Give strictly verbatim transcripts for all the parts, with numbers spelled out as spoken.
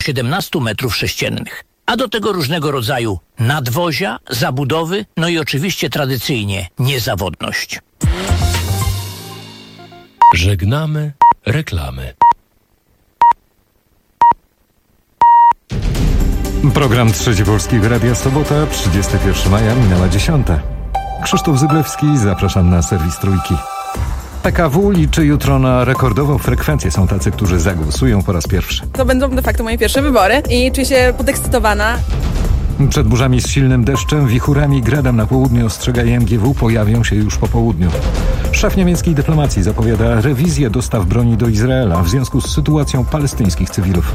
siedemnaście metrów sześciennych. A do tego różnego rodzaju nadwozia, zabudowy, no i oczywiście tradycyjnie niezawodność. Żegnamy reklamy. Program Trzeci Polskiego Radia, sobota, trzydziestego pierwszego maja, minęła dziesiąta. Krzysztof Zyblewski, zapraszam na serwis Trójki. P K W liczy jutro na rekordową frekwencję. Są tacy, którzy zagłosują po raz pierwszy. To będą de facto moje pierwsze wybory i czuję się podekscytowana. Przed burzami z silnym deszczem, wichurami i gradem na południu ostrzega M G W pojawią się już po południu. Szef niemieckiej dyplomacji zapowiada rewizję dostaw broni do Izraela w związku z sytuacją palestyńskich cywilów.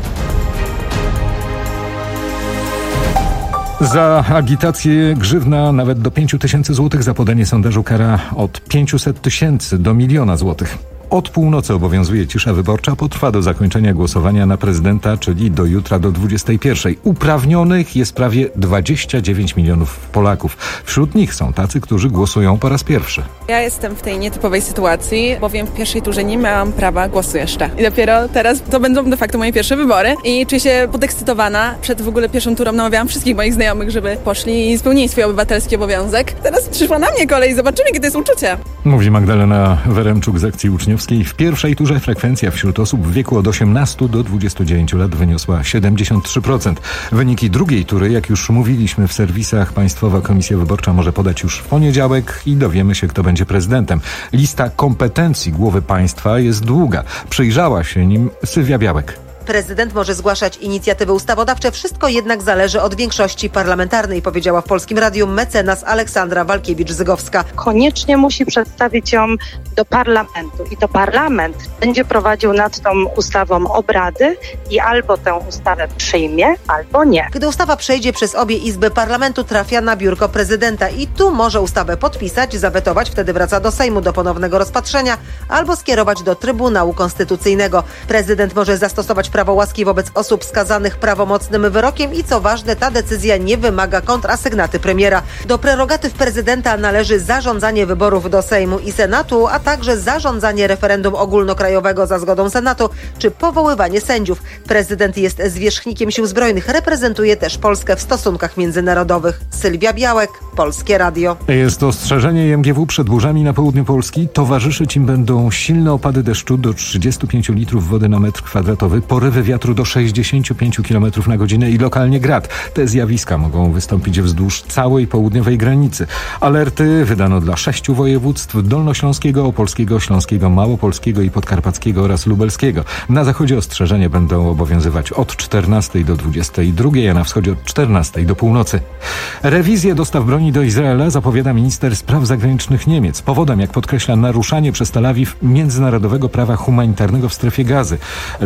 Za agitację grzywna nawet do pięciu tysięcy złotych, za podanie sondażu kara od pięciuset tysięcy do miliona złotych. Od północy obowiązuje cisza wyborcza, potrwa do zakończenia głosowania na prezydenta, czyli do jutra do dwudziestej pierwszej. Uprawnionych jest prawie dwadzieścia dziewięć milionów Polaków. Wśród nich są tacy, którzy głosują po raz pierwszy. Ja jestem w tej nietypowej sytuacji, bowiem w pierwszej turze nie miałam prawa głosu jeszcze. I dopiero teraz to będą de facto moje pierwsze wybory i czuję się podekscytowana. Przed w ogóle pierwszą turą namawiałam wszystkich moich znajomych, żeby poszli i spełnili swój obywatelski obowiązek. Teraz przyszła na mnie kolej, zobaczymy, jakie to jest uczucie. Mówi Magdalena Weremczuk z akcji uczniowskiej. W pierwszej turze frekwencja wśród osób w wieku od osiemnastu do dwudziestu dziewięciu lat wyniosła siedemdziesiąt trzy procent. Wyniki drugiej tury, jak już mówiliśmy w serwisach, Państwowa Komisja Wyborcza może podać już w poniedziałek i dowiemy się, kto będzie prezydentem. Lista kompetencji głowy państwa jest długa. Przyjrzała się nim Sylwia Białek. Prezydent może zgłaszać inicjatywy ustawodawcze, wszystko jednak zależy od większości parlamentarnej, powiedziała w Polskim Radiu mecenas Aleksandra Walkiewicz-Zygowska. Koniecznie musi przedstawić ją do parlamentu i to parlament będzie prowadził nad tą ustawą obrady i albo tę ustawę przyjmie, albo nie. Gdy ustawa przejdzie przez obie izby parlamentu, trafia na biurko prezydenta i tu może ustawę podpisać, zawetować, wtedy wraca do Sejmu do ponownego rozpatrzenia albo skierować do Trybunału Konstytucyjnego. Prezydent może zastosować prawo łaski wobec osób skazanych prawomocnym wyrokiem i co ważne, ta decyzja nie wymaga kontrasygnaty premiera. Do prerogatyw prezydenta należy zarządzanie wyborów do Sejmu i Senatu, a także zarządzanie referendum ogólnokrajowego za zgodą Senatu, czy powoływanie sędziów. Prezydent jest zwierzchnikiem sił zbrojnych, reprezentuje też Polskę w stosunkach międzynarodowych. Sylwia Białek, Polskie Radio. Jest ostrzeżenie M G W przed burzami na południu Polski. Towarzyszyć im będą silne opady deszczu do trzydziestu pięciu litrów wody na metr kwadratowy, porywy wiatru do sześćdziesięciu pięciu kilometrów na godzinę i lokalnie grad. Te zjawiska mogą wystąpić wzdłuż całej południowej granicy. Alerty wydano dla sześciu województw: dolnośląskiego, opolskiego, śląskiego, małopolskiego i podkarpackiego oraz lubelskiego. Na zachodzie ostrzeżenia będą obowiązywać od czternastej do dwudziestej drugiej, a na wschodzie od czternastej do północy. Rewizję dostaw broni do Izraela zapowiada minister spraw zagranicznych Niemiec. Powodem, jak podkreśla, naruszanie przez Tel Awiw międzynarodowego prawa humanitarnego w strefie Gazy.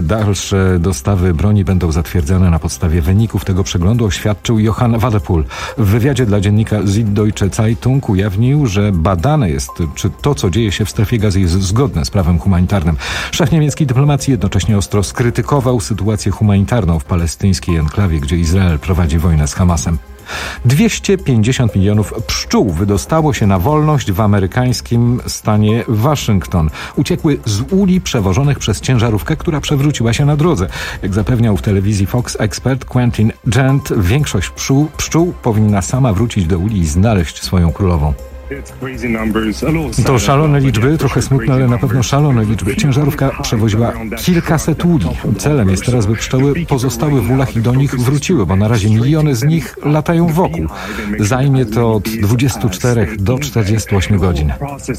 Dalsze dostawy broni będą zatwierdzane na podstawie wyników tego przeglądu, oświadczył Johann Wadepool. W wywiadzie dla dziennika Süddeutsche Zeitung ujawnił, że badane jest, czy to, co dzieje się w strefie Gazy, jest zgodne z prawem humanitarnym. Szef niemieckiej dyplomacji jednocześnie ostro skrytykował sytuację humanitarną w palestyńskiej enklawie, gdzie Izrael prowadzi wojnę z Hamasem. dwieście pięćdziesiąt milionów pszczół wydostało się na wolność w amerykańskim stanie Waszyngton. Uciekły z uli przewożonych przez ciężarówkę, która przewróciła się na drodze. Jak zapewniał w telewizji Fox ekspert Quentin Gent, większość pszczół, pszczół powinna sama wrócić do uli i znaleźć swoją królową. To szalone liczby, trochę smutne, ale na pewno szalone liczby. Ciężarówka przewoziła kilkaset uli. Celem jest teraz, by pszczoły pozostały w ulach i do nich wróciły, bo na razie miliony z nich latają wokół. Zajmie to od dwudziestu czterech do czterdziestu ośmiu godzin.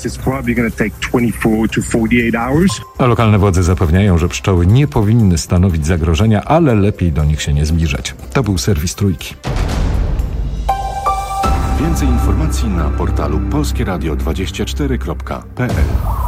A lokalne władze zapewniają, że pszczoły nie powinny stanowić zagrożenia, ale lepiej do nich się nie zbliżać. To był serwis Trójki. Więcej informacji na portalu polskie radio dwadzieścia cztery kropka p l.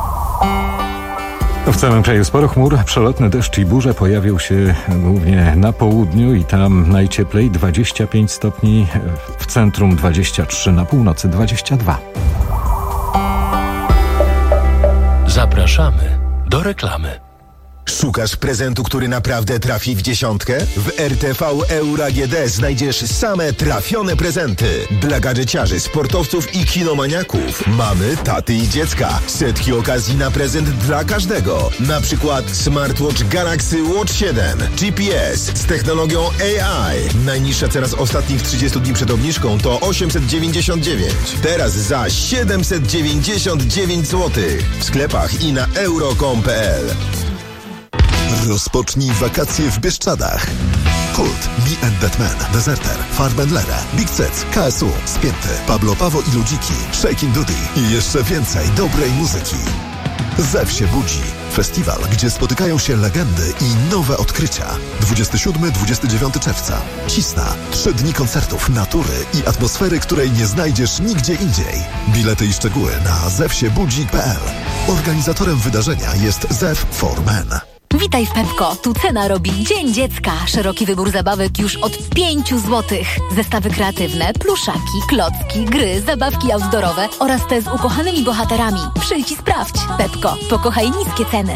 W całym kraju sporo chmur, przelotny deszcz i burze pojawią się głównie na południu i tam najcieplej dwadzieścia pięć stopni, w centrum dwadzieścia trzy, na północy dwadzieścia dwa. Zapraszamy do reklamy. Szukasz prezentu, który naprawdę trafi w dziesiątkę? W R T V Euro A G D znajdziesz same trafione prezenty. Dla gadżeciarzy, sportowców i kinomaniaków. Mamy, taty i dziecka. Setki okazji na prezent dla każdego. Na przykład smartwatch Galaxy Watch siedem, G P S z technologią A I. Najniższa cena z ostatnich trzydziestu dni przed obniżką to osiemset dziewięćdziesiąt dziewięć. Teraz za siedemset dziewięćdziesiąt dziewięć złotych. W sklepach i na euro kropka com kropka p l. Rozpocznij wakacje w Bieszczadach. Kult, Me and That Man, Deserter, Farben Lere, Big Cec, K S U, Spięty, Pablo Pawo i Ludziki, Shakin' Dudy i jeszcze więcej dobrej muzyki. Zew się budzi. Festiwal, gdzie spotykają się legendy i nowe odkrycia. dwudziestego siódmego do dwudziestego dziewiątego czerwca. Cisna. Trzy dni koncertów, natury i atmosfery, której nie znajdziesz nigdzie indziej. Bilety i szczegóły na zew się budzi kropka p l. Organizatorem wydarzenia jest Zew for Men. Witaj w Pepko. Tu cena robi Dzień Dziecka. Szeroki wybór zabawek już od pięciu złotych. Zestawy kreatywne, pluszaki, klocki, gry, zabawki outdoorowe oraz te z ukochanymi bohaterami. Przyjdź i sprawdź. Pepko. Pokochaj niskie ceny.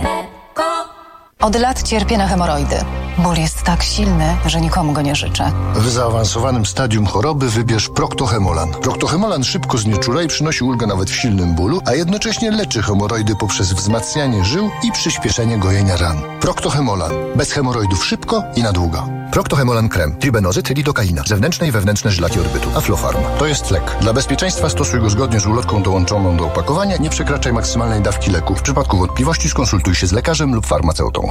Od lat cierpię na hemoroidy. Ból jest tak silny, że nikomu go nie życzę. W zaawansowanym stadium choroby wybierz Proctohemolan. Proctohemolan szybko znieczula i przynosi ulgę nawet w silnym bólu, a jednocześnie leczy hemoroidy poprzez wzmacnianie żył i przyspieszenie gojenia ran. Proctohemolan. Bez hemoroidów szybko i na długo. Proctohemolan krem, tribenozyt, lidokaina, zewnętrzne i wewnętrzne żylaki orbytu, Aflofarm. To jest lek. Dla bezpieczeństwa stosuj go zgodnie z ulotką dołączoną do opakowania. Nie przekraczaj maksymalnej dawki leku. W przypadku wątpliwości skonsultuj się z lekarzem lub farmaceutą.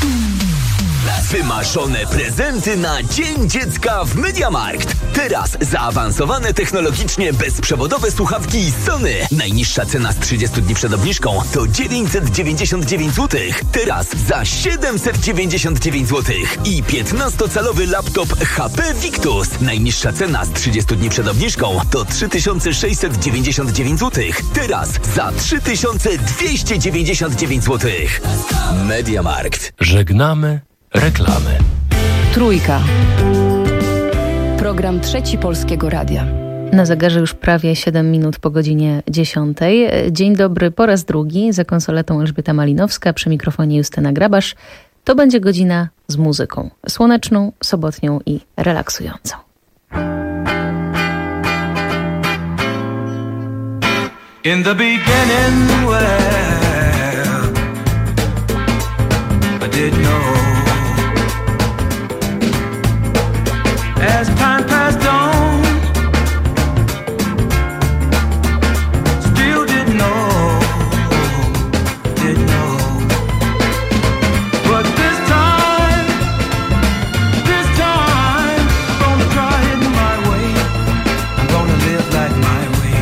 Wymarzone prezenty na Dzień Dziecka w MediaMarkt. Teraz zaawansowane technologicznie bezprzewodowe słuchawki Sony. Najniższa cena z trzydziestu dni przed obniżką to dziewięćset dziewięćdziesiąt dziewięć złotych. Teraz za siedemset dziewięćdziesiąt dziewięć złotych. I piętnastocalowy laptop H P Victus. Najniższa cena z trzydziestu dni przed obniżką to trzy tysiące sześćset dziewięćdziesiąt dziewięć złotych. Teraz za trzy tysiące dwieście dziewięćdziesiąt dziewięć złotych. MediaMarkt. Żegnamy reklamy. Trójka. Program Trzeci Polskiego Radia. Na zegarze już prawie siedem minut po godzinie dziesiątej. Dzień dobry po raz drugi. Za konsoletą Elżbieta Malinowska, przy mikrofonie Justyna Grabasz. To będzie godzina z muzyką. Słoneczną, sobotnią i relaksującą. In the beginning, well, I didn't know. As time passed on, still didn't know, didn't know. But this time, this time, I'm gonna try it my way. I'm gonna live like my way.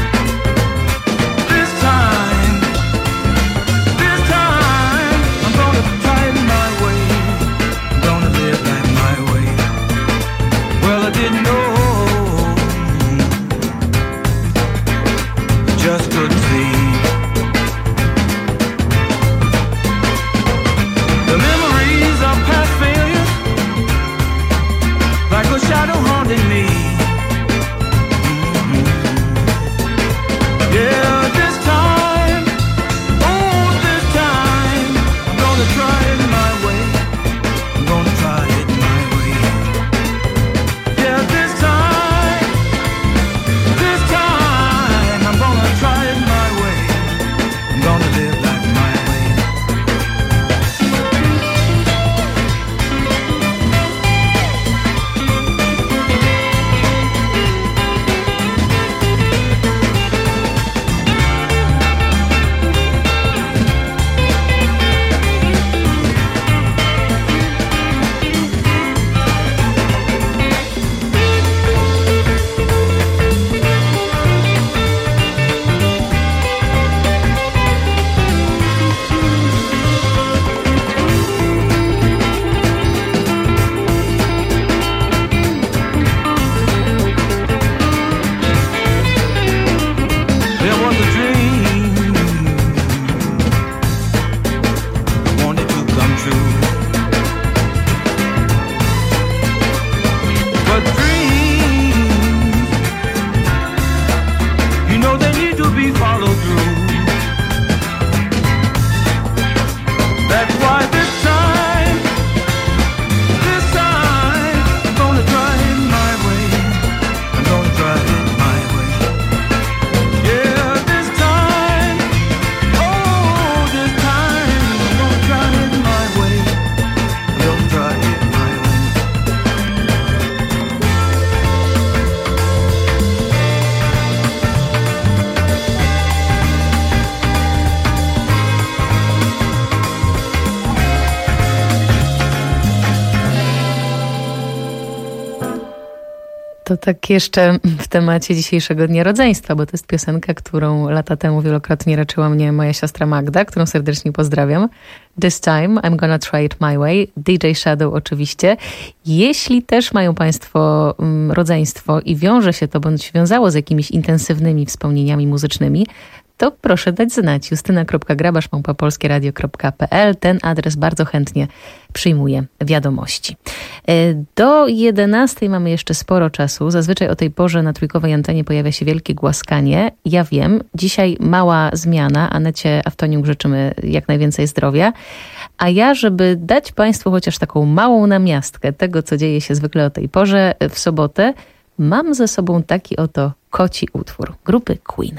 This time, this time, I'm gonna try it my way. I'm gonna live like my way. Well, I didn't know, just couldn't see. The memories of past failures, like a shadow haunting me. Mm-hmm. Yeah, this time, oh, this time, I'm gonna try it my way. I'm gonna try it my way. Yeah, this time. To tak jeszcze w temacie dzisiejszego Dnia Rodzeństwa, bo to jest piosenka, którą lata temu wielokrotnie raczyła mnie moja siostra Magda, którą serdecznie pozdrawiam. This time I'm gonna try it my way. D J Shadow oczywiście. Jeśli też mają Państwo um, rodzeństwo i wiąże się to, bądź wiązało z jakimiś intensywnymi wspomnieniami muzycznymi, to proszę dać znać. justyna kropka grabasz małpa polskie radio kropka p l. Ten adres bardzo chętnie przyjmuje wiadomości. Do jedenastej mamy jeszcze sporo czasu. Zazwyczaj o tej porze na trójkowej antenie pojawia się wielkie głaskanie. Ja wiem, dzisiaj mała zmiana. Anecie Aftoniuk życzymy jak najwięcej zdrowia. A ja, żeby dać Państwu chociaż taką małą namiastkę tego, co dzieje się zwykle o tej porze w sobotę, mam ze sobą taki oto koci utwór grupy Queen.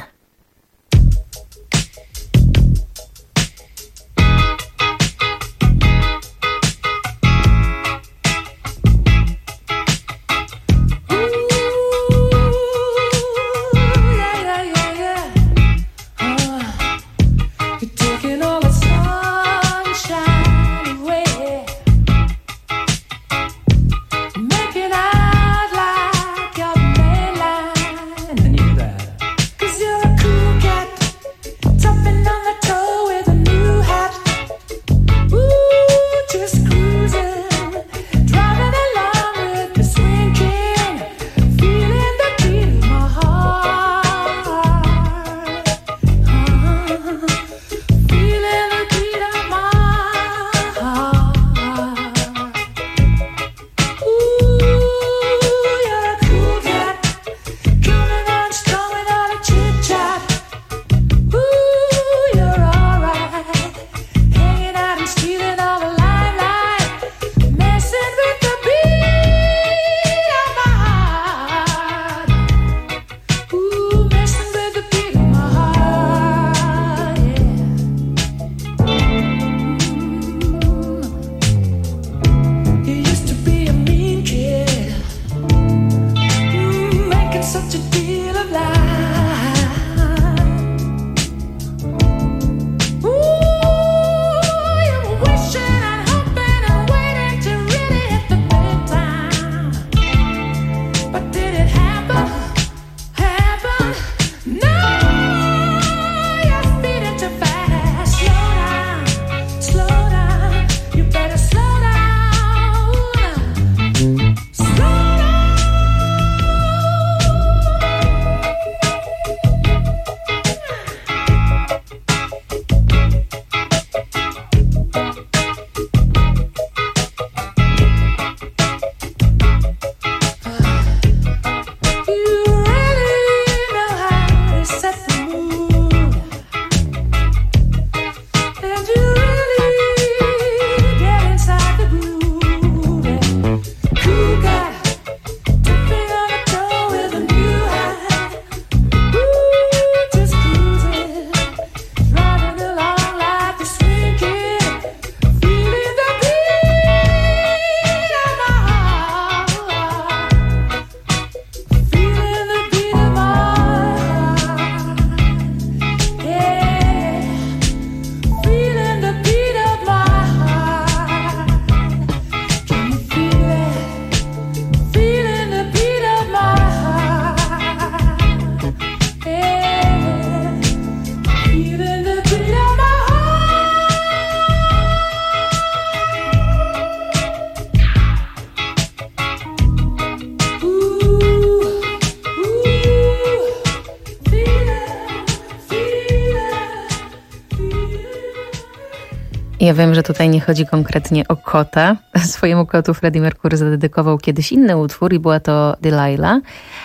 Ja wiem, że tutaj nie chodzi konkretnie o kota. Swojemu kotu Freddie Mercury zadedykował kiedyś inny utwór i była to Delilah.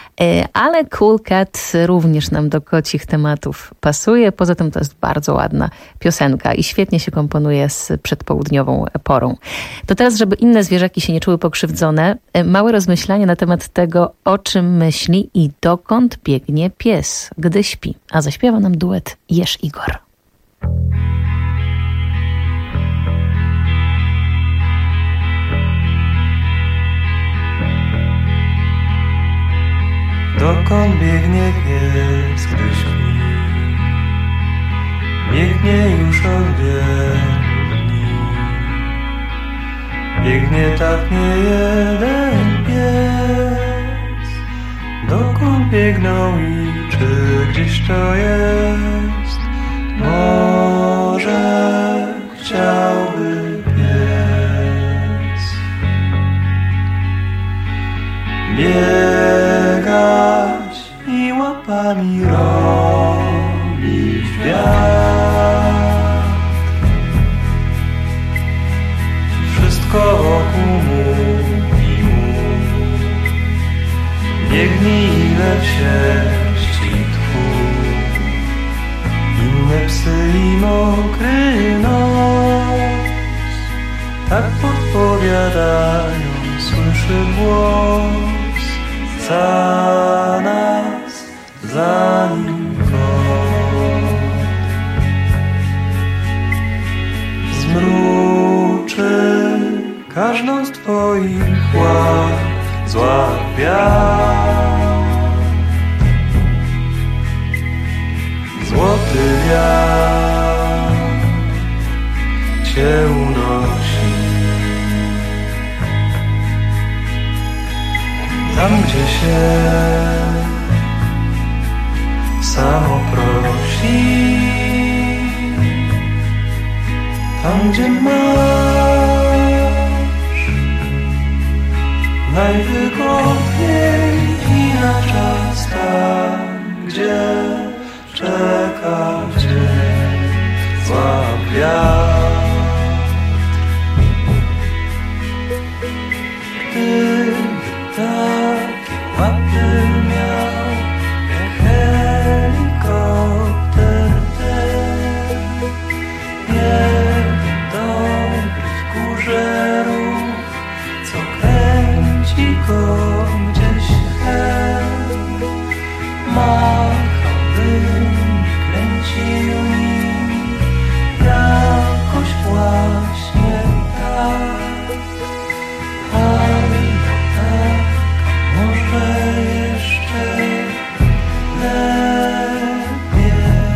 Ale Cool Cat również nam do kocich tematów pasuje. Poza tym to jest bardzo ładna piosenka i świetnie się komponuje z przedpołudniową porą. To teraz, żeby inne zwierzaki się nie czuły pokrzywdzone, małe rozmyślanie na temat tego, o czym myśli i dokąd biegnie pies, gdy śpi. A zaśpiewa nam duet Jesz Igor. Dokąd biegnie pies, gdy śpi? Biegnie już od wielu dni. Biegnie tak nie jeden pies, biegną i czy gdzieś to jest? Może chciałby pies biegać i łapami robić wiatr. Wszystko wokół mówi mu: biegnij ile w sierści tchu. Inne psy i mokry nos tak podpowiadają, słyszy głos za nas, za nim kot. Zmruczy każdą z twoich łap zła wiatr. Złoty wiatr cię unosi tam, gdzie się samo prosi, tam, gdzie masz najwygodniej i na czas, tam, gdzie czeka cię zła wiatr. Gdyby takie łapy miał jak helikopter ten, jeden dobry w górze ruch, co kręci go gdzieś hen. Machałby, kręcił nim jakoś właśnie tak. Ale tak, może jeszcze lepiej.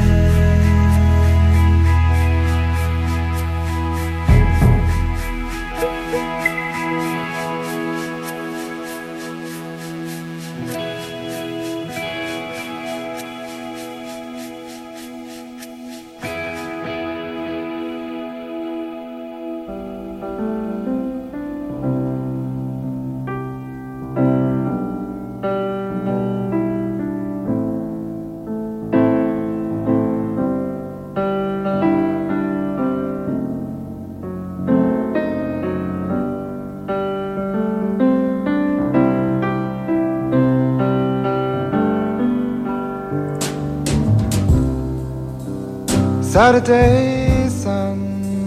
Saturday sun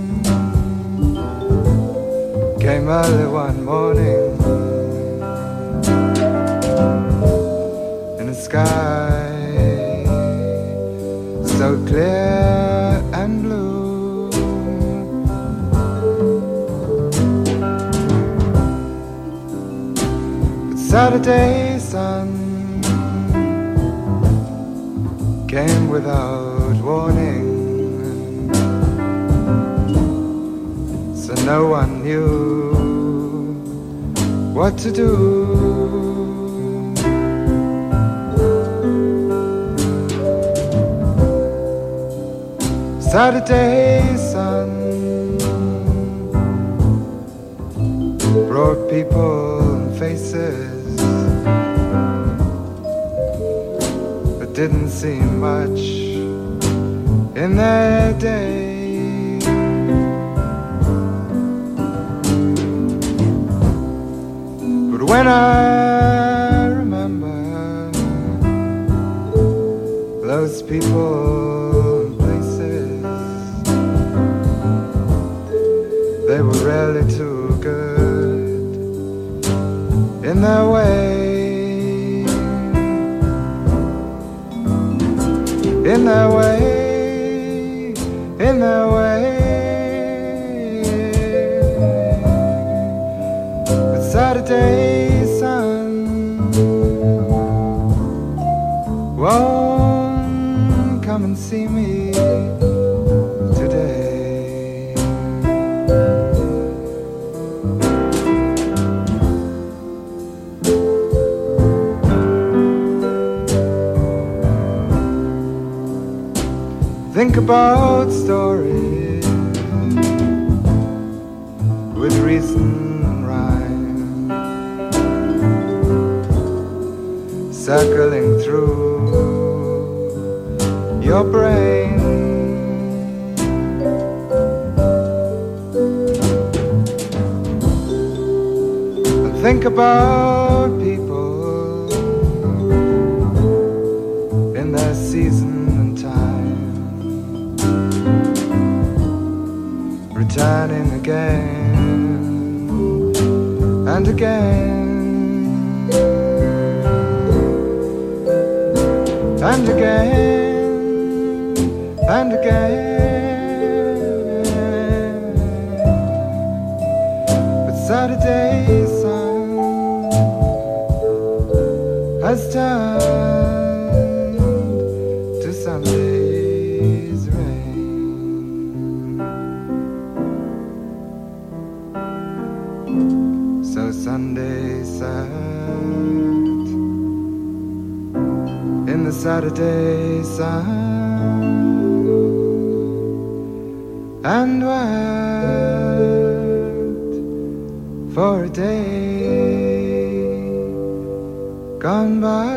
came early one morning in the sky so clear and blue. But Saturday sun came without warning, so no one knew what to do. Saturday sun brought people and faces, but didn't seem much in their day. When I remember those people and places, they were really too good in their way, in their way, in their way. But Saturday won't come and see me today. think about stories with reason and rhyme, circling through your brain. And think about people in their season and time, returning again and again and again and again. But Saturday's sun has turned to Sunday's rain. So Sunday sat in the Saturday sun and wept for a day gone by.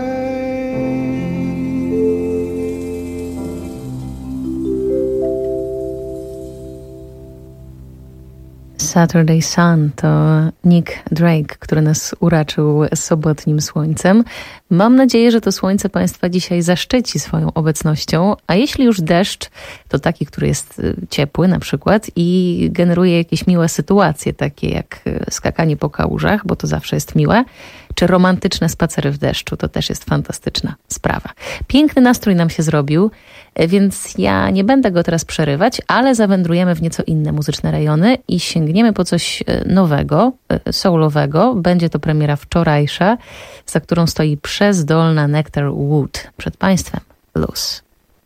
Saturday Sun to Nick Drake, który nas uraczył sobotnim słońcem. Mam nadzieję, że to słońce Państwa dzisiaj zaszczyci swoją obecnością, a jeśli już deszcz, to taki, który jest ciepły na przykład i generuje jakieś miłe sytuacje, takie jak skakanie po kałużach, bo to zawsze jest miłe, czy romantyczne spacery w deszczu, to też jest fantastyczna sprawa. Piękny nastrój nam się zrobił, więc ja nie będę go teraz przerywać, ale zawędrujemy w nieco inne muzyczne rejony i sięgniemy po coś nowego, soulowego. Będzie to premiera wczorajsza, za którą stoi przezdolna Nectar Wood. Przed Państwem Luz.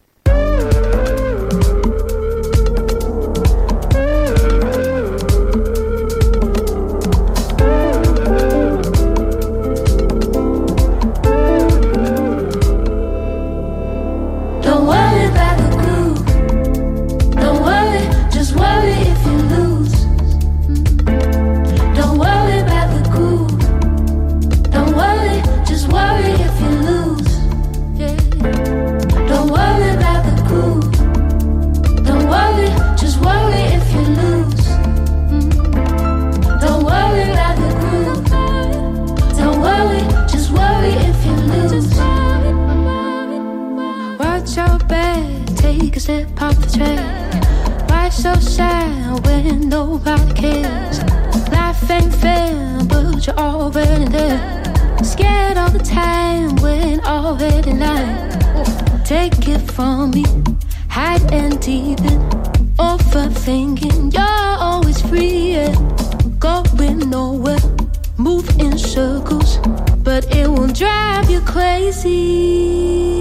Take a step off the track. Why so sad when nobody cares? Life ain't fair, but you're already there. Scared all the time when already lying. Take it from me, hide and deep in. Overthinking, you're always free, yeah. Going nowhere, move in circles, but it will drive you crazy.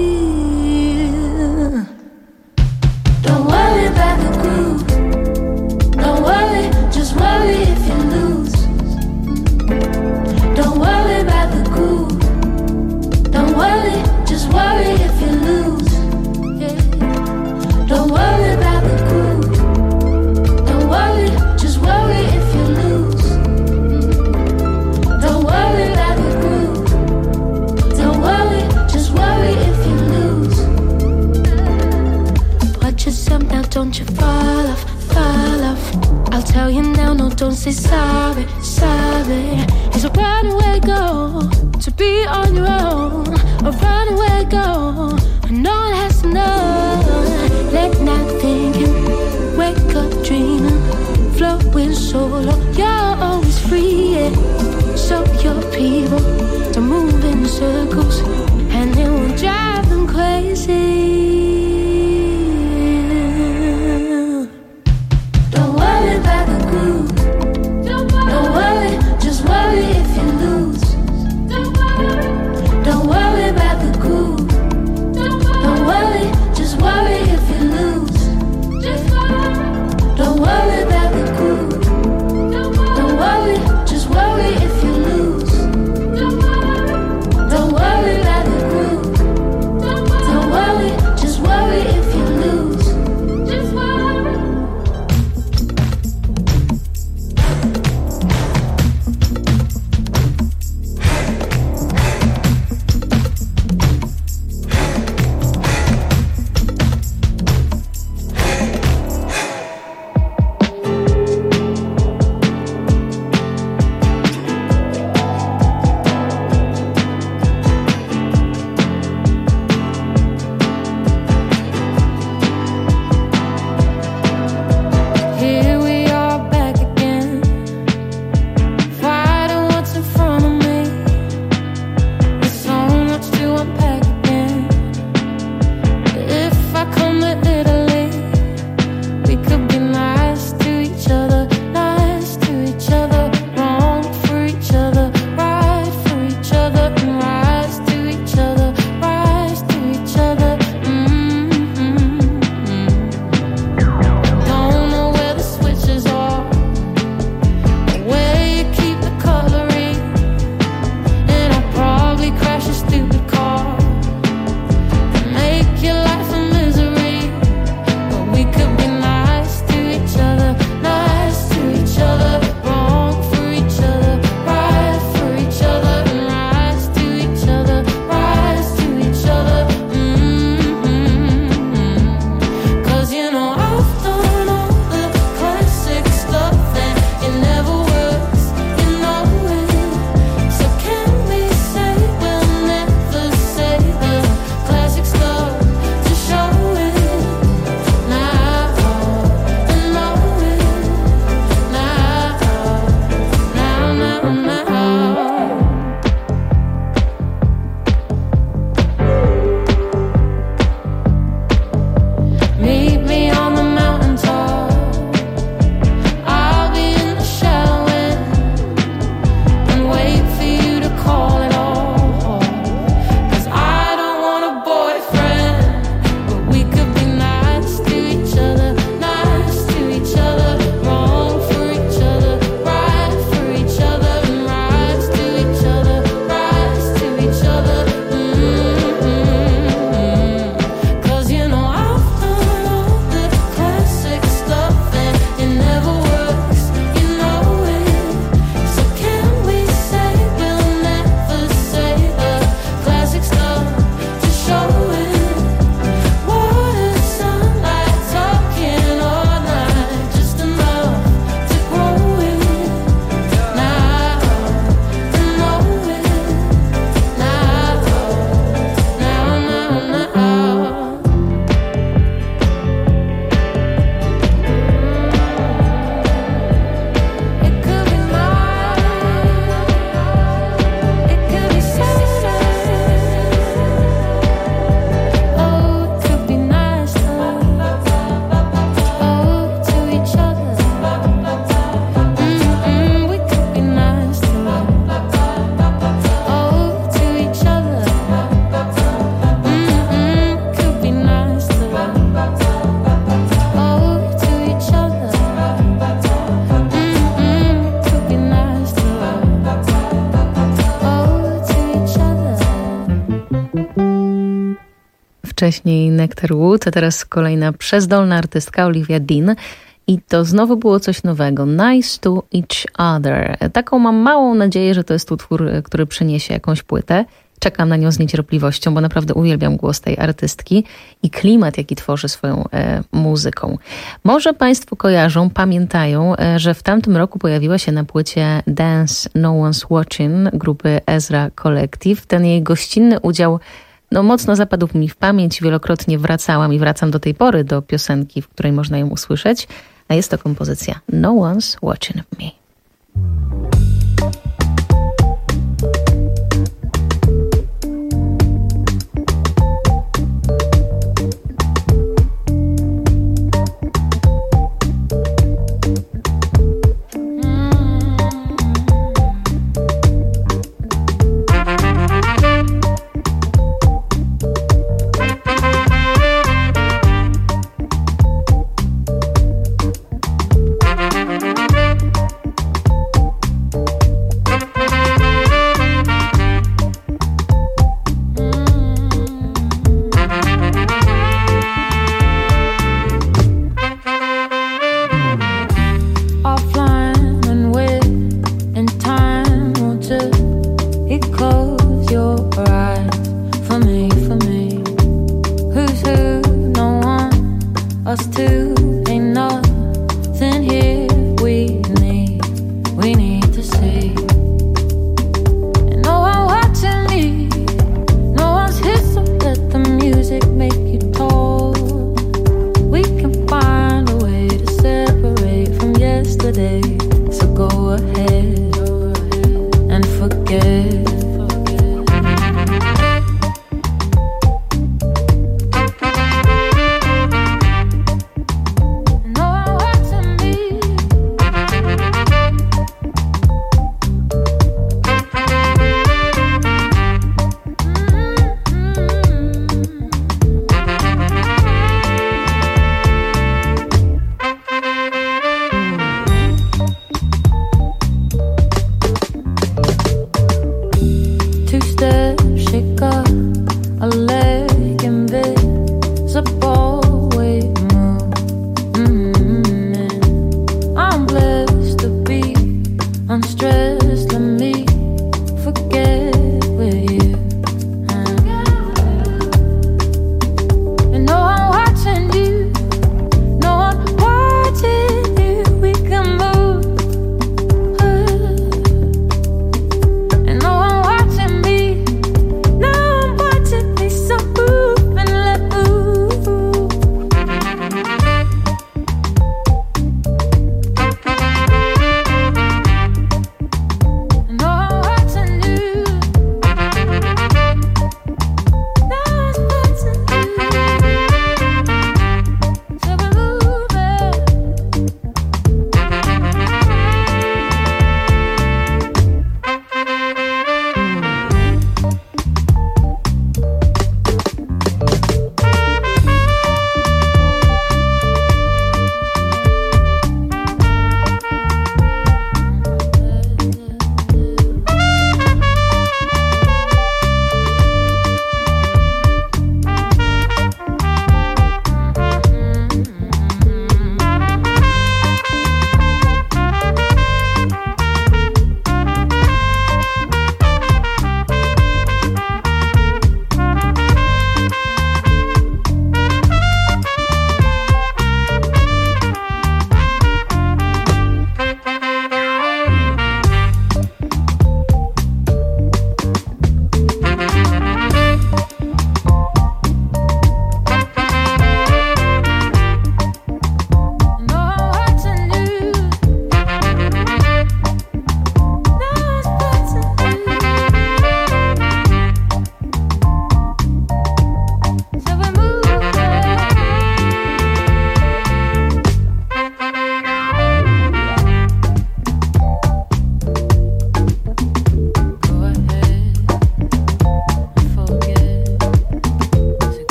Don't worry about the groove. Don't worry, just worry if you lose. Don't worry about the groove. Don't worry, just worry if you lose. Yeah. Don't worry about the groove. Don't worry, just worry if you lose. Don't worry about the groove. Don't worry, just worry if you lose. Watch yourself now, don't you fall off, fall off. I'll tell you now, no, don't say sorry, sorry. It's a runaway goal to be on your own. A runaway goal, and no one has to know. Late night thinking, wake up dreaming, flowing solo. You're always free, yeah. So your people to move in circles, and it will drive them crazy. Don't worry about the groove. Don't worry, just worry if you lose. Don't worry about the groove. Don't worry, just worry if you lose. Don't worry about the groove. Don't worry, just worry wcześniej Nectar Wood, a teraz kolejna przezdolna artystka Olivia Dean. I to znowu było coś nowego. Nice to Each Other. Taką mam małą nadzieję, że to jest utwór, który przyniesie jakąś płytę. Czekam na nią z niecierpliwością, bo naprawdę uwielbiam głos tej artystki i klimat, jaki tworzy swoją e, muzyką. Może Państwo kojarzą, pamiętają, e, że w tamtym roku pojawiła się na płycie Dance No One's Watching grupy Ezra Collective. Ten jej gościnny udział no, mocno zapadł mi w pamięć. Wielokrotnie wracałam i wracam do tej pory do piosenki, w której można ją usłyszeć. A jest to kompozycja No One's Watching Me.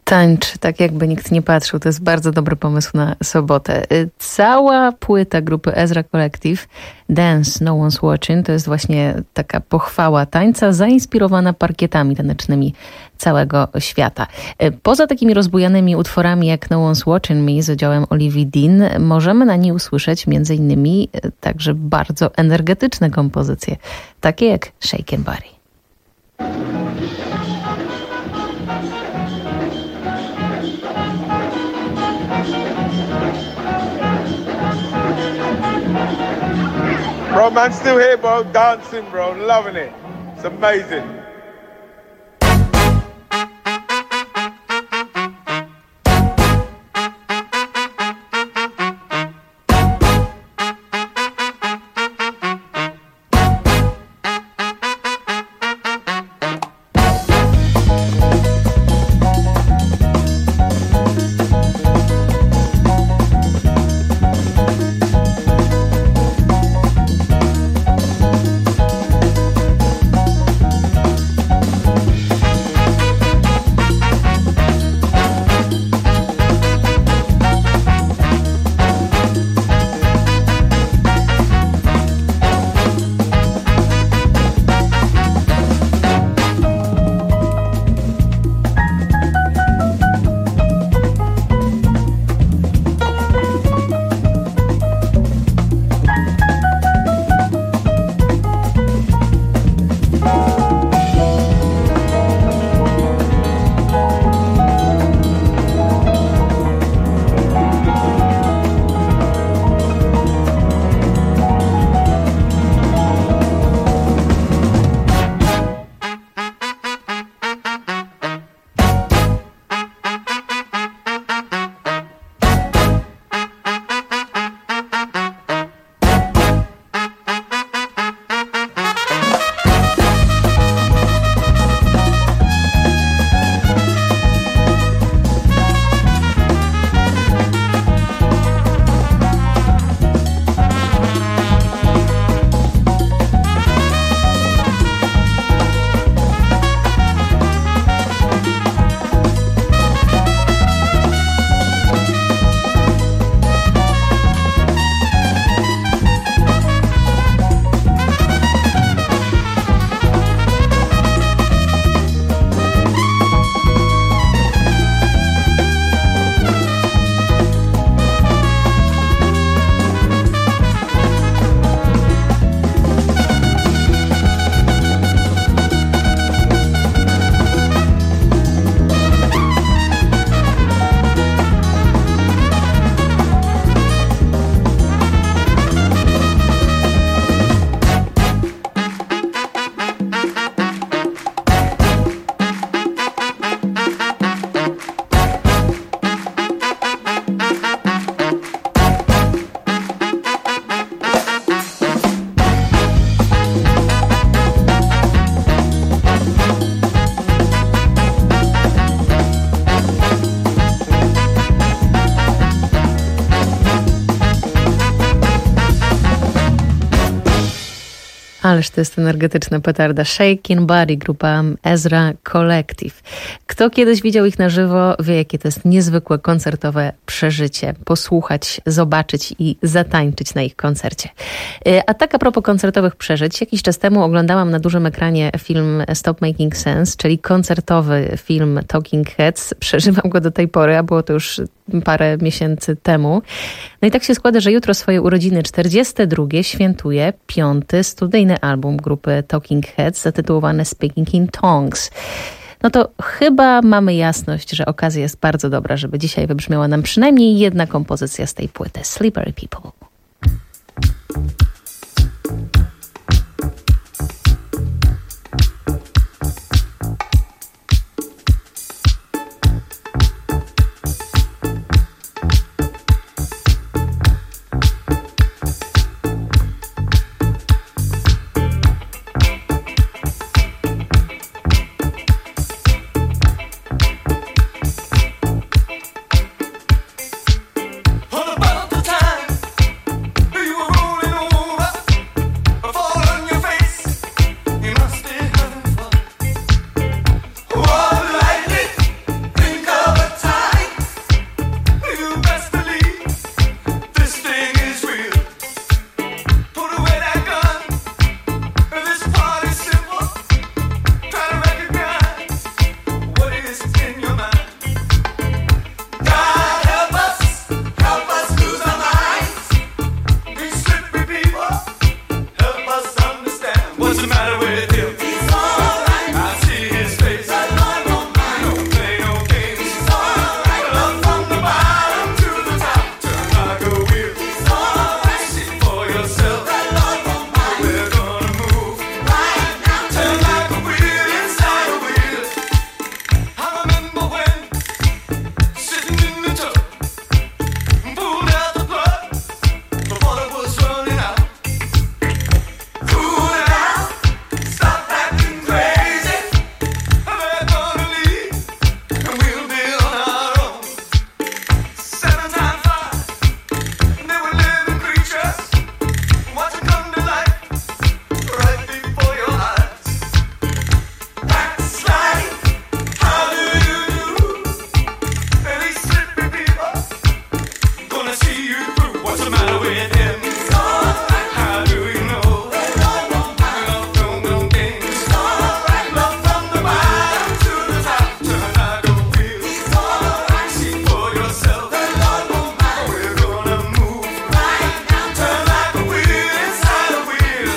Tańcz tak, jakby nikt nie patrzył. To jest bardzo dobry pomysł na sobotę. Cała płyta grupy Ezra Collective, Dance, No One's Watching, to jest właśnie taka pochwała tańca zainspirowana parkietami tanecznymi całego świata. Poza takimi rozbujanymi utworami jak No One's Watching Me z udziałem Olivia Dean, możemy na niej usłyszeć między innymi także bardzo energetyczne kompozycje, takie jak Shakin' Body. Bro, man, still here, bro, dancing, bro, loving it. It's amazing. Ależ to jest energetyczna petarda. Shakin' Body, grupa Ezra Collective. Kto kiedyś widział ich na żywo, wie, jakie to jest niezwykłe koncertowe przeżycie. Posłuchać, zobaczyć i zatańczyć na ich koncercie. A tak a propos koncertowych przeżyć, jakiś czas temu oglądałam na dużym ekranie film Stop Making Sense, czyli koncertowy film Talking Heads. Przeżywam go do tej pory, a było to już parę miesięcy temu. No i tak się składa, że jutro swoje urodziny czterdzieste drugie świętuje piąty studyjny album grupy Talking Heads zatytułowany Speaking in Tongues. No to chyba mamy jasność, że okazja jest bardzo dobra, żeby dzisiaj wybrzmiała nam przynajmniej jedna kompozycja z tej płyty. Slippery People. All about the time you were rolling on. What's the matter with him? He's alright. I see his face. The Lord won't mind. Don't play no games. He's alright. Love from the bottom to the top. Turn like a wheel. He's alright. See for yourself. The Lord won't mind. We're gonna move right now. Turn like a wheel inside a wheel. I remember when sitting in the tub, pulled out the plug. The water was running out. Cool it out. Stop acting crazy. They're gonna leave, and we'll be on our own. Seven times five, they were living creatures. Watch them come to life right before your eyes. Backsliding, how do you do? And these slippy people gonna see you through. What's the matter with him? He's alright. How do you know? The Lord won't mind. Love don't know games. He's alright. Love from the bottom to the top. Turn like a wheel. He's alright. See for yourself. The Lord won't mind. We're gonna move right now. Turn like a wheel inside a wheel.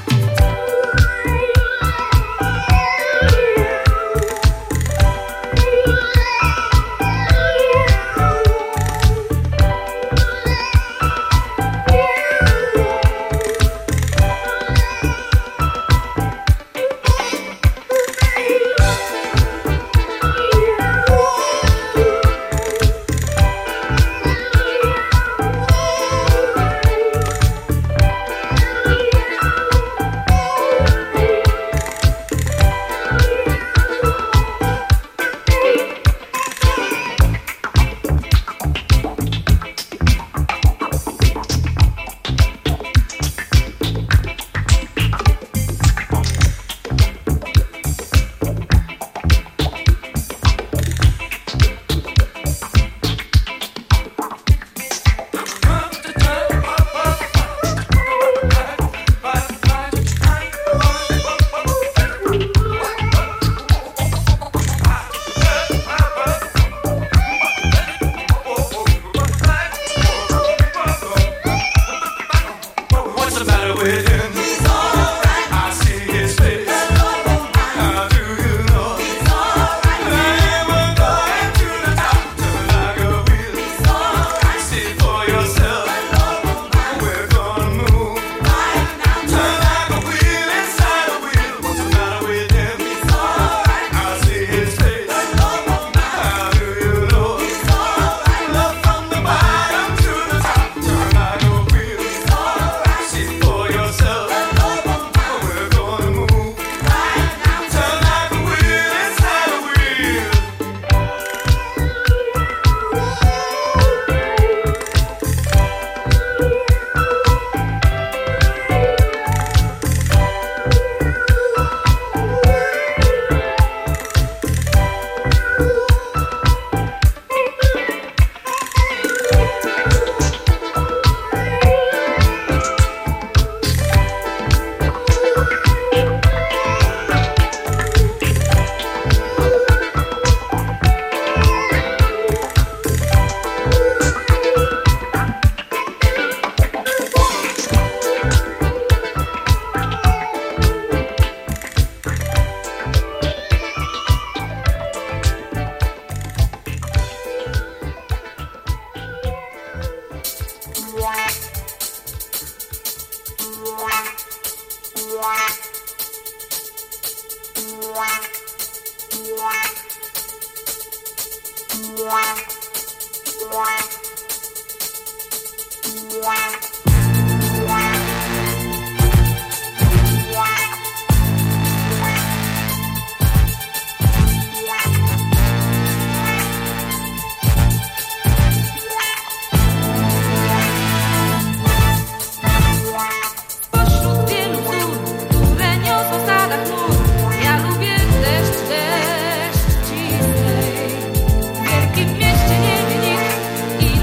What's the matter with him? He's alright. I see his face. The Lord won't mind. How do you know? He's alright. And we're going to the top. Turn like a wheel. He's alright. See for yourself. The Lord won't mind. We're gonna move right now. Turn like a wheel inside a wheel. What's the matter with him? He's alright. I see his face. The Lord won't mind. How do you know? He's alright. Love from the bottom to the top. Turn like a wheel. He's alright. See for yourself. The Lord won't mind. We're gonna move right now. Turn like a wheel inside a wheel. Spośród wielu wzór, które niosą w stadach nur, ja lubię deszcz, deszcz cisnej. W wielkim mieście nie wie nikt i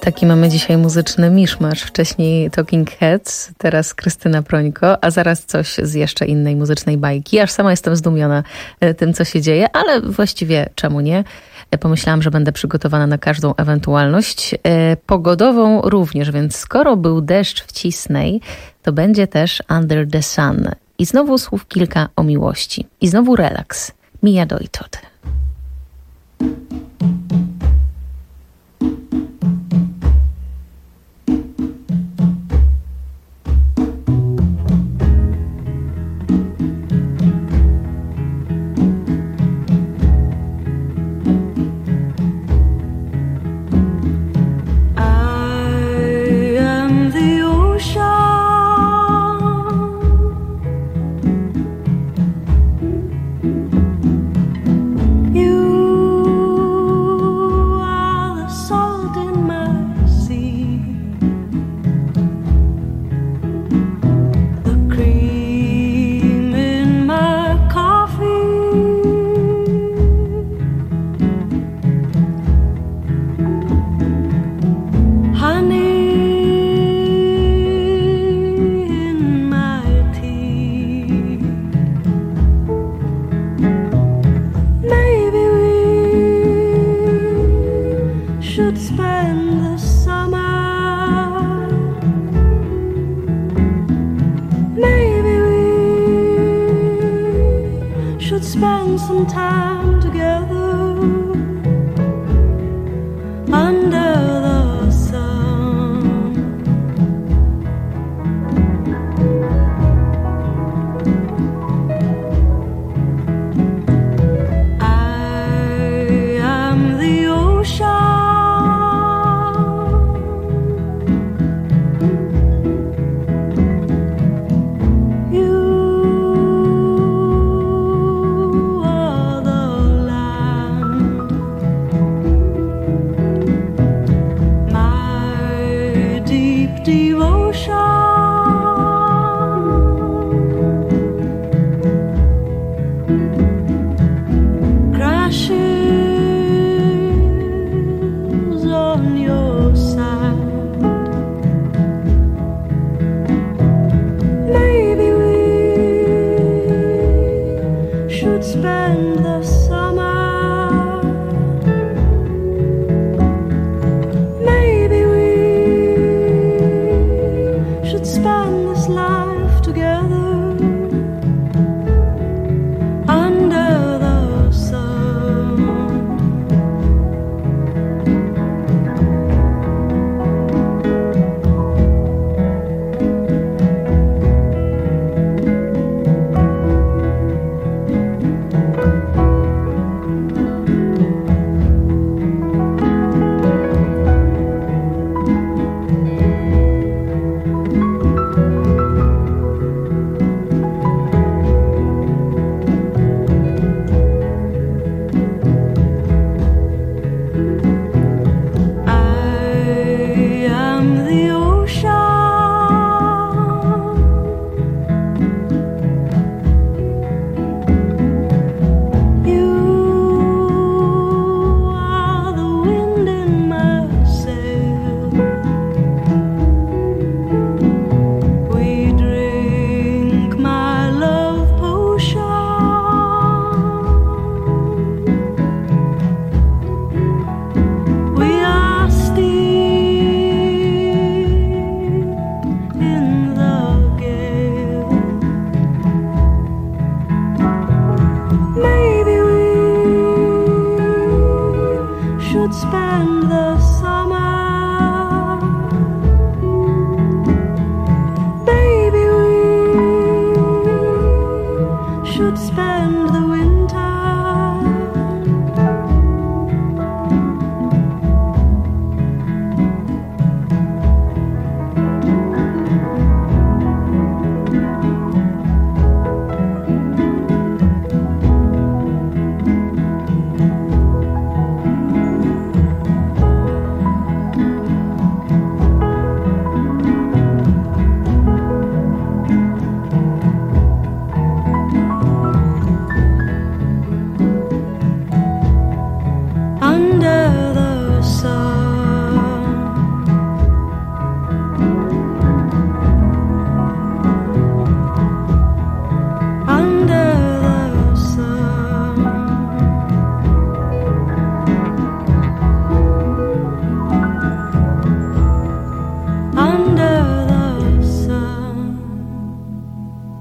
Taki mamy dzisiaj muzyczny miszmasz. Wcześniej Talking Heads, teraz Krystyna Prońko, a zaraz coś z jeszcze innej muzycznej bajki. Aż sama jestem zdumiona tym, co się dzieje, ale właściwie czemu nie? Pomyślałam, że będę przygotowana na każdą ewentualność. Pogodową również, więc skoro był deszcz w Cisnej, to będzie też Under the Sun. I znowu słów kilka o miłości. I znowu relaks. Mia Dojtod.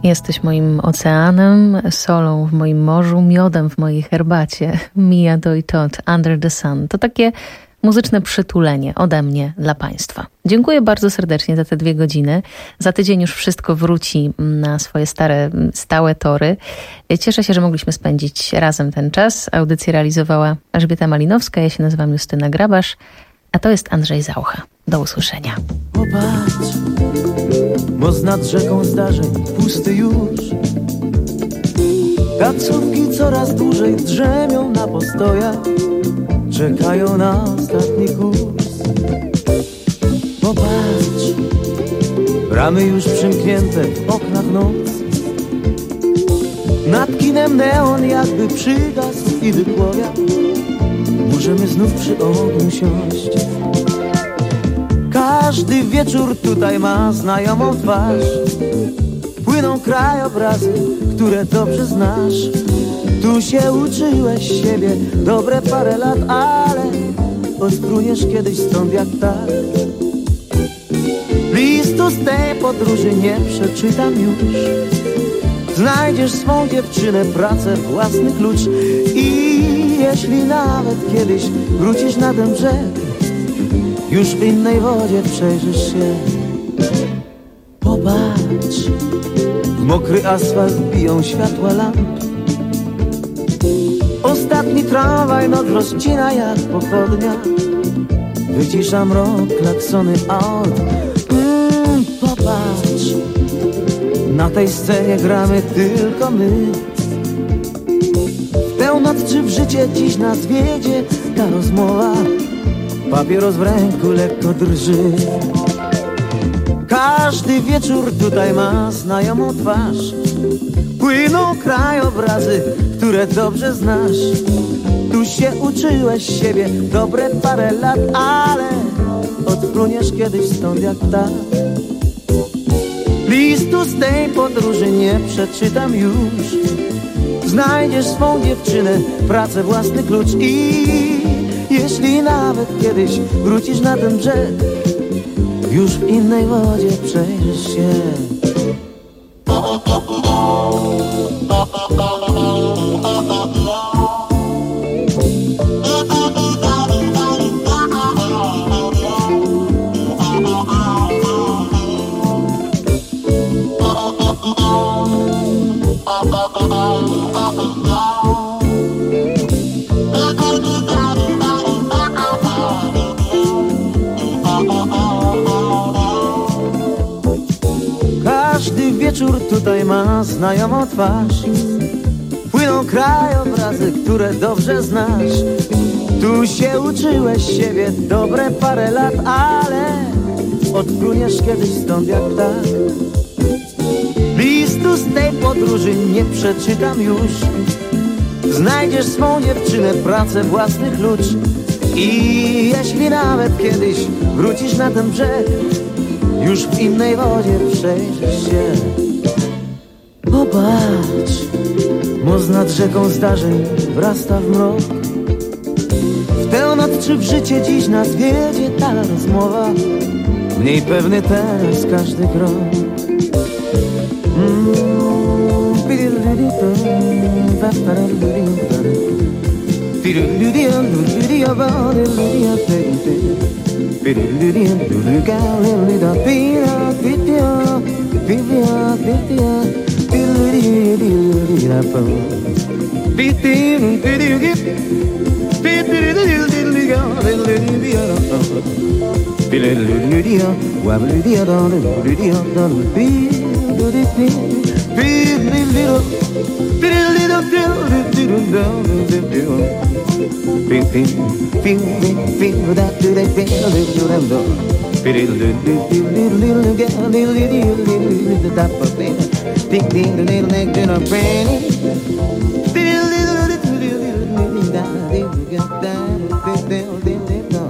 Jesteś moim oceanem, solą w moim morzu, miodem w mojej herbacie. Mia Doi Tot, Under the Sun. To takie muzyczne przytulenie ode mnie dla Państwa. Dziękuję bardzo serdecznie za te dwie godziny. Za tydzień już wszystko wróci na swoje stare, stałe tory. Cieszę się, że mogliśmy spędzić razem ten czas. Audycję realizowała Elżbieta Malinowska, ja się nazywam Justyna Grabasz, a to jest Andrzej Zaucha. Do usłyszenia. Popatrz, most nad rzeką zdarzeń pusty już. Taksówki coraz dłużej drzemią na postojach, czekają na ostatni kurs. Popatrz, bramy już przymknięte, w oknach noc. Nad kinem neon jakby przygasł i wypłowia. Możemy znów przy ogniu siąść. Każdy wieczór tutaj ma znajomą twarz. Płyną krajobrazy, które dobrze znasz. Tu się uczyłeś siebie dobre parę lat, ale odfruniesz kiedyś stąd jak tak. Listu z tej podróży nie przeczytam już. Znajdziesz swą dziewczynę, pracę, własny klucz. I jeśli nawet kiedyś wrócisz na ten brzeg, już w innej wodzie przejrzysz się. Popatrz, w mokry asfalt biją światła lamp. Ostatni tramwaj noc rozcina jak pochodnia. Wycisza mrok, klaksony aut. mm, Popatrz, na tej scenie gramy tylko my. W tę noc czy w życie dziś nas wiedzie ta rozmowa. Papieros w ręku lekko drży. Każdy wieczór tutaj ma znajomą twarz. Płyną krajobrazy, które dobrze znasz. Tu się uczyłeś siebie dobre parę lat, ale odpłyniesz kiedyś stąd jak tak. Listu z tej podróży nie przeczytam już. Znajdziesz swą dziewczynę, pracę, własny klucz. I jeśli nawet kiedyś wrócisz na ten brzeg, już w innej wodzie przejrzysz się. Każdy wieczór tutaj ma znajomą twarz. Płyną krajobrazy, które dobrze znasz. Tu się uczyłeś siebie dobre parę lat, ale odpłyniesz kiedyś stąd jak tak. Listu z tej podróży nie przeczytam już. Znajdziesz swą dziewczynę, pracę, własny klucz. I jeśli nawet kiedyś wrócisz na ten brzeg, już w innej wodzie przejrzysz się. Popatrz, most nad rzeką zdarzeń wrasta w mrok. W tę noc czy w życie dziś nas wiedzie ta rozmowa. Mniej pewny teraz każdy krok.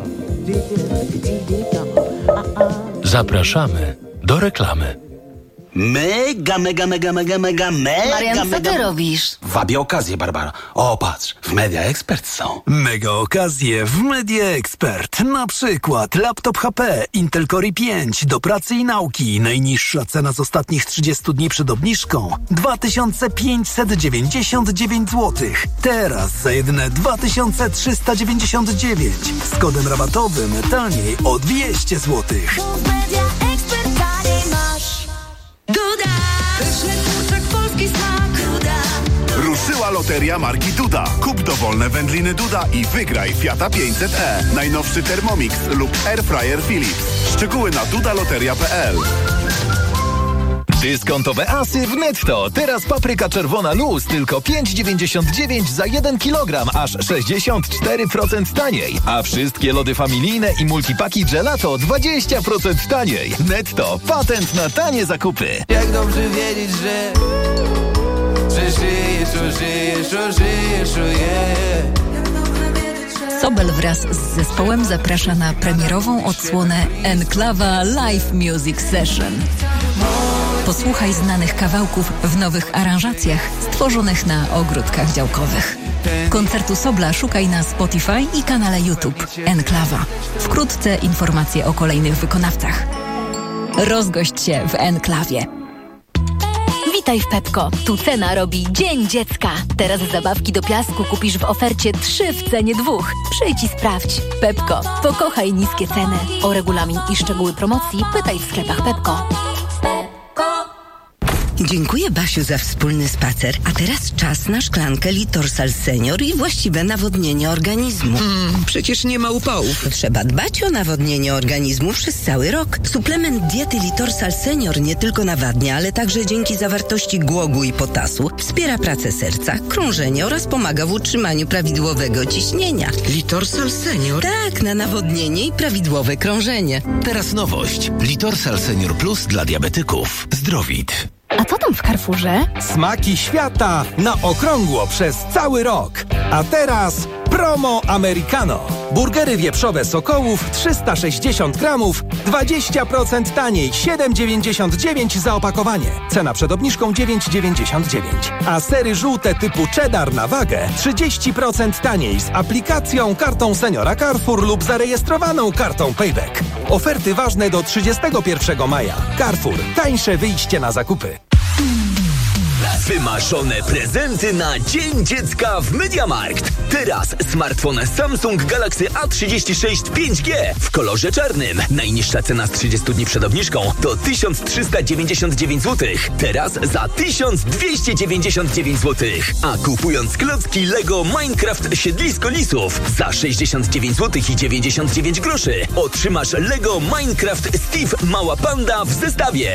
Zapraszamy do reklamy. Mega, mega, mega, mega, mega, mega, Marian, co mega... ty robisz? Wabię okazję, Barbara. O, patrz, w Media Expert są. Mega okazje w Media Expert. Na przykład laptop H P Intel Core i pięć do pracy i nauki. Najniższa cena z ostatnich trzydziestu dni przed obniżką dwa tysiące pięćset dziewięćdziesiąt dziewięć złotych. Teraz za jedyne dwa tysiące trzysta dziewięćdziesiąt dziewięć. Z kodem rabatowym taniej o dwieście złotych. Duda! Pyszny kurczak, polski smak. Duda! Ruszyła loteria marki Duda. Kup dowolne wędliny Duda i wygraj Fiata pięćset e. Najnowszy Thermomix lub Airfryer Philips. Szczegóły na dudaloteria kropka p l. Dyskontowe asy w Netto. Teraz papryka czerwona luz tylko pięć dziewięćdziesiąt dziewięć za jeden kilogram, aż sześćdziesiąt cztery procent taniej. A wszystkie lody familijne i multipaki gelato dwadzieścia procent taniej. Netto. Patent na tanie zakupy. Jak dobrze wiedzieć, że że żyjesz, o żyjesz, o żyjesz, ojej. Sobel wraz z zespołem zaprasza na premierową odsłonę Enklawa Live Music Session. Posłuchaj znanych kawałków w nowych aranżacjach stworzonych na ogródkach działkowych. Koncertu Sobla szukaj na Spotify i kanale YouTube Enklawa. Wkrótce informacje o kolejnych wykonawcach. Rozgość się w Enklawie. Witaj w Pepko. Tu cena robi Dzień Dziecka. Teraz zabawki do piasku kupisz w ofercie trzy w cenie dwóch. Przyjdź i sprawdź. Pepko. Pokochaj niskie ceny. O regulamin i szczegóły promocji pytaj w sklepach Pepko. Dziękuję, Basiu, za wspólny spacer. A teraz czas na szklankę Litorsal Senior i właściwe nawodnienie organizmu. Mm, przecież nie ma upałów. Trzeba dbać o nawodnienie organizmu przez cały rok. Suplement diety Litorsal Senior nie tylko nawadnia, ale także dzięki zawartości głogu i potasu wspiera pracę serca, krążenie oraz pomaga w utrzymaniu prawidłowego ciśnienia. Litorsal Senior? Tak, na nawodnienie i prawidłowe krążenie. Teraz nowość. Litorsal Senior Plus dla diabetyków. Zdrowit. A co tam w Carrefourze? Smaki świata na okrągło przez cały rok. A teraz promo Americano. Burgery wieprzowe Sokołów trzysta sześćdziesiąt gramów, dwadzieścia procent taniej, siedem dziewięćdziesiąt dziewięć za opakowanie. Cena przed obniżką dziewięć dziewięćdziesiąt dziewięć. A sery żółte typu cheddar na wagę trzydzieści procent taniej z aplikacją, kartą seniora Carrefour lub zarejestrowaną kartą Payback. Oferty ważne do trzydziestego pierwszego maja. Carrefour. Tańsze wyjście na zakupy. Wymarzone prezenty na Dzień Dziecka w MediaMarkt. Teraz smartfon Samsung Galaxy A trzydzieści sześć pięć G w kolorze czarnym. Najniższa cena z trzydziestu dni przed obniżką to tysiąc trzysta dziewięćdziesiąt dziewięć złotych. Teraz za tysiąc dwieście dziewięćdziesiąt dziewięć złotych. A kupując klocki Lego Minecraft Siedlisko Lisów za sześćdziesiąt dziewięć złotych i dziewięćdziesiąt dziewięć groszy otrzymasz Lego Minecraft Steve Mała Panda w zestawie.